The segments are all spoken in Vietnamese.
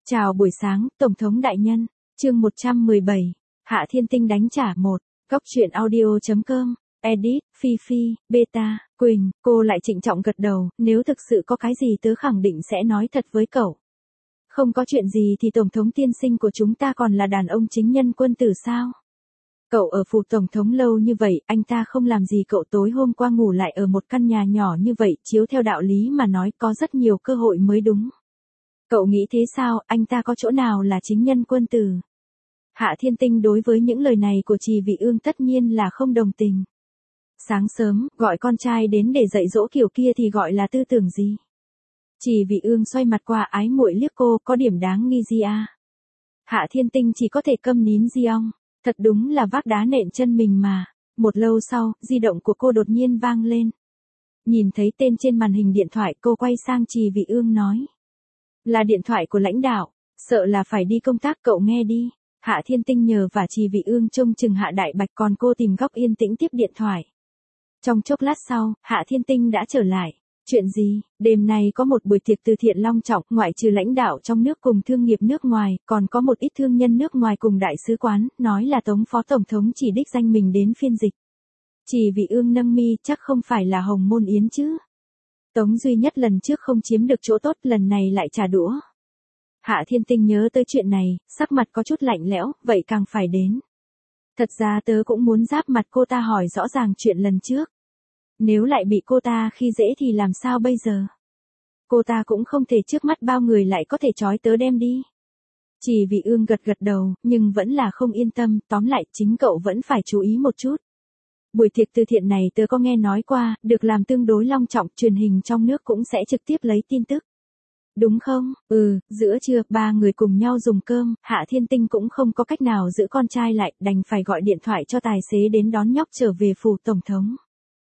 Chào buổi sáng, Tổng thống đại nhân. Chương 117. Hạ Thiên Tinh đánh trả 1. Góc truyện audio.com. Edit, Phi Phi, Beta, Quỳnh. Cô lại trịnh trọng gật đầu, nếu thực sự có cái gì tớ khẳng định sẽ nói thật với cậu. Không có chuyện gì thì Tổng thống tiên sinh của chúng ta còn là đàn ông chính nhân quân tử sao? Cậu ở phủ Tổng thống lâu như vậy, anh ta không làm gì cậu tối hôm qua ngủ lại ở một căn nhà nhỏ như vậy, chiếu theo đạo lý mà nói có rất nhiều cơ hội mới đúng. Cậu nghĩ thế sao, anh ta có chỗ nào là chính nhân quân tử? Hạ Thiên Tinh đối với những lời này của Trì Vị Ương tất nhiên là không đồng tình. Sáng sớm, gọi con trai đến để dạy dỗ kiểu kia thì gọi là tư tưởng gì? Trì Vị Ương xoay mặt qua ái muội liếc cô, có điểm đáng nghi gì à? Hạ Thiên Tinh chỉ có thể câm nín di ong, thật đúng là vác đá nện chân mình mà. Một lâu sau, di động của cô đột nhiên vang lên. Nhìn thấy tên trên màn hình điện thoại, cô quay sang Trì Vị Ương nói. Là điện thoại của lãnh đạo, sợ là phải đi công tác, cậu nghe đi. Hạ Thiên Tinh nhờ và Trì Vị Ương trông chừng Hạ Đại Bạch, còn cô tìm góc yên tĩnh tiếp điện thoại. Trong chốc lát sau, Hạ Thiên Tinh đã trở lại. Chuyện gì? Đêm nay có một buổi tiệc từ thiện long trọng, ngoại trừ lãnh đạo trong nước cùng thương nghiệp nước ngoài, còn có một ít thương nhân nước ngoài cùng đại sứ quán, nói là Tống Phó Tổng thống chỉ đích danh mình đến phiên dịch. Trì Vị Ương nâng mi, chắc không phải là Hồng Môn Yến chứ? Tống duy nhất lần trước không chiếm được chỗ tốt, lần này lại trả đũa. Hạ Thiên Tinh nhớ tới chuyện này, sắc mặt có chút lạnh lẽo, vậy càng phải đến. Thật ra tớ cũng muốn giáp mặt cô ta hỏi rõ ràng chuyện lần trước. Nếu lại bị cô ta khi dễ thì làm sao bây giờ? Cô ta cũng không thể trước mắt bao người lại có thể trói tớ đem đi. Trì Vị Ương gật gật đầu, nhưng vẫn là không yên tâm, tóm lại chính cậu vẫn phải chú ý một chút. Buổi tiệc từ thiện này tớ có nghe nói qua, được làm tương đối long trọng, truyền hình trong nước cũng sẽ trực tiếp lấy tin tức. Đúng không? Giữa trưa, ba người cùng nhau dùng cơm, Hạ Thiên Tinh cũng không có cách nào giữ con trai lại, đành phải gọi điện thoại cho tài xế đến đón nhóc trở về phủ Tổng thống.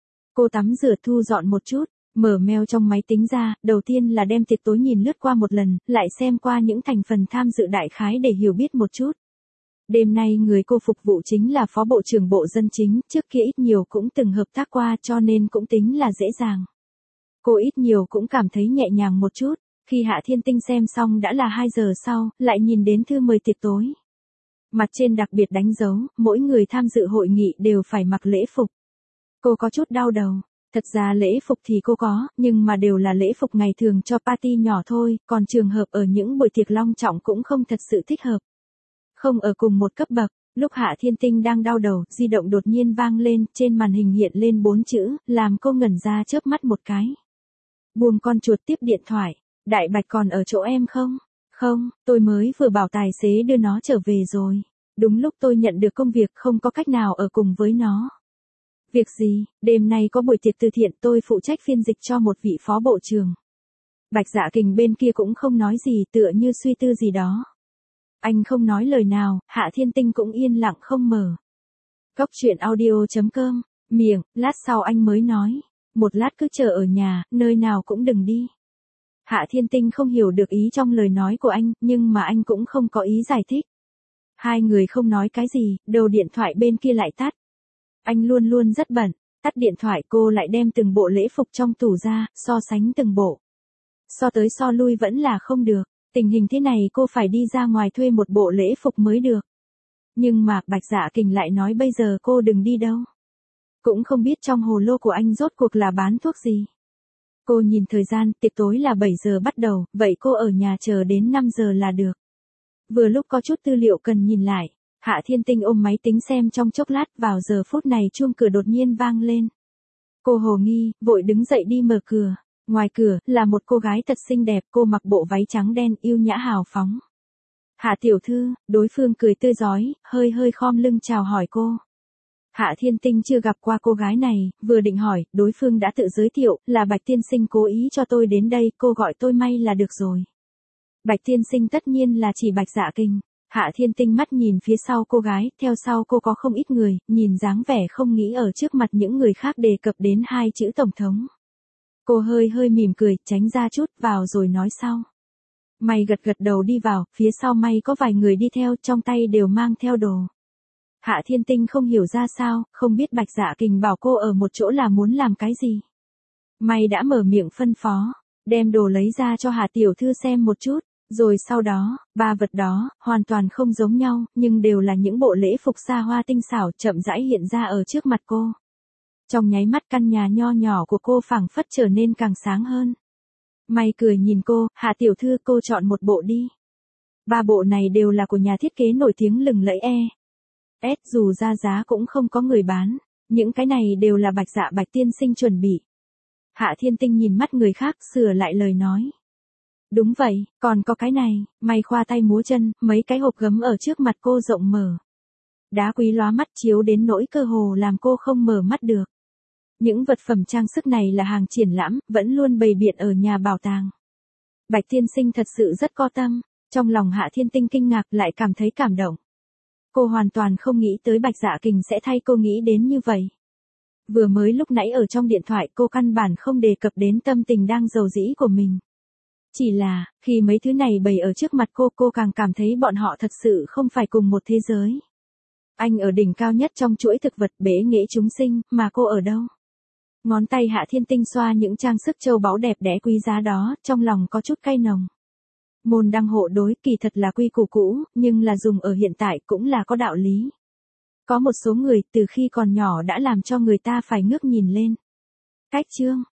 Cô tắm rửa thu dọn một chút, mở mail trong máy tính ra, đầu tiên là đem tiệc tối nhìn lướt qua một lần, lại xem qua những thành phần tham dự đại khái để hiểu biết một chút. Đêm nay người cô phục vụ chính là Phó Bộ trưởng Bộ Dân Chính, trước kia ít nhiều cũng từng hợp tác qua cho nên cũng tính là dễ dàng. Cô ít nhiều cũng cảm thấy nhẹ nhàng một chút, khi Hạ Thiên Tinh xem xong đã là 2 giờ sau, lại nhìn đến thư mời tiệc tối. Mặt trên đặc biệt đánh dấu, mỗi người tham dự hội nghị đều phải mặc lễ phục. Cô có chút đau đầu, thật ra lễ phục thì cô có, nhưng mà đều là lễ phục ngày thường cho party nhỏ thôi, còn trường hợp ở những buổi tiệc long trọng cũng không thật sự thích hợp. Không ở cùng một cấp bậc, lúc Hạ Thiên Tinh đang đau đầu, di động đột nhiên vang lên, trên màn hình hiện lên 4 chữ, làm cô ngẩn ra chớp mắt một cái. Buông con chuột tiếp điện thoại, Đại Bạch còn ở chỗ em không? Không, tôi mới vừa bảo tài xế đưa nó trở về rồi. Đúng lúc tôi nhận được công việc không có cách nào ở cùng với nó. Việc gì? Đêm nay có buổi tiệc từ thiện, tôi phụ trách phiên dịch cho một vị phó bộ trưởng. Bạch Dạ Kình bên kia cũng không nói gì, tựa như suy tư gì đó. Anh không nói lời nào, Hạ Thiên Tinh cũng yên lặng không mở. Góc truyện audio.com, miệng, lát sau anh mới nói. Một lát cứ chờ ở nhà, nơi nào cũng đừng đi. Hạ Thiên Tinh không hiểu được ý trong lời nói của anh, nhưng mà anh cũng không có ý giải thích. Hai người không nói cái gì, đầu điện thoại bên kia lại tắt. Anh luôn luôn rất bận, tắt điện thoại cô lại đem từng bộ lễ phục trong tủ ra, so sánh từng bộ. So tới so lui vẫn là không được, tình hình thế này cô phải đi ra ngoài thuê một bộ lễ phục mới được. Nhưng mà Bạch Dạ Kình lại nói bây giờ cô đừng đi đâu. Cũng không biết trong hồ lô của anh rốt cuộc là bán thuốc gì. Cô nhìn thời gian, tiệc tối là 7 giờ bắt đầu, vậy cô ở nhà chờ đến 5 giờ là được. Vừa lúc có chút tư liệu cần nhìn lại, Hạ Thiên Tinh ôm máy tính xem trong chốc lát, vào giờ phút này chuông cửa đột nhiên vang lên. Cô hồ nghi, vội đứng dậy đi mở cửa. Ngoài cửa, là một cô gái thật xinh đẹp, cô mặc bộ váy trắng đen, yêu nhã hào phóng. Hạ tiểu thư, đối phương cười tươi rói, hơi khom lưng chào hỏi cô. Hạ Thiên Tinh chưa gặp qua cô gái này, vừa định hỏi, đối phương đã tự giới thiệu, là Bạch tiên sinh cố ý cho tôi đến đây, cô gọi tôi May là được rồi. Bạch tiên sinh tất nhiên là chỉ Bạch Dạ Kình. Hạ Thiên Tinh mắt nhìn phía sau cô gái, theo sau cô có không ít người, nhìn dáng vẻ không nghĩ ở trước mặt những người khác đề cập đến 2 chữ tổng thống. Cô hơi mỉm cười, tránh ra chút, vào rồi nói sau. May gật gật đầu đi vào, phía sau May có vài người đi theo, trong tay đều mang theo đồ. Hạ Thiên Tinh không hiểu ra sao, không biết Bạch Dạ Kình bảo cô ở một chỗ là muốn làm cái gì. May đã mở miệng phân phó, đem đồ lấy ra cho Hạ tiểu thư xem một chút. Rồi sau đó, ba vật đó, hoàn toàn không giống nhau, nhưng đều là những bộ lễ phục xa hoa tinh xảo chậm rãi hiện ra ở trước mặt cô. Trong nháy mắt căn nhà nho nhỏ của cô phảng phất trở nên càng sáng hơn. May cười nhìn cô, Hạ tiểu thư cô chọn một bộ đi. Ba bộ này đều là của nhà thiết kế nổi tiếng lừng lẫy dù ra giá cũng không có người bán. Những cái này đều là Bạch tiên sinh chuẩn bị. Hạ Thiên Tinh nhìn mắt người khác sửa lại lời nói. Đúng vậy, còn có cái này, May khoa tay múa chân, mấy cái hộp gấm ở trước mặt cô rộng mở. Đá quý lóa mắt chiếu đến nỗi cơ hồ làm cô không mở mắt được. Những vật phẩm trang sức này là hàng triển lãm, vẫn luôn bày biện ở nhà bảo tàng. Bạch tiên sinh thật sự rất có tâm, trong lòng Hạ Thiên Tinh kinh ngạc lại cảm thấy cảm động. Cô hoàn toàn không nghĩ tới Bạch Dạ Kình sẽ thay cô nghĩ đến như vậy. Vừa mới lúc nãy ở trong điện thoại cô căn bản không đề cập đến tâm tình đang dầu dĩ của mình. Chỉ là, khi mấy thứ này bày ở trước mặt cô càng cảm thấy bọn họ thật sự không phải cùng một thế giới. Anh ở đỉnh cao nhất trong chuỗi thực vật bế nghệ chúng sinh, mà cô ở đâu? Ngón tay Hạ Thiên Tinh xoa những trang sức châu báu đẹp đẽ quý giá đó, trong lòng có chút cay nồng. Môn đăng hộ đối kỳ thật là quy củ cũ, nhưng là dùng ở hiện tại cũng là có đạo lý. Có một số người từ khi còn nhỏ đã làm cho người ta phải ngước nhìn lên. Cách chương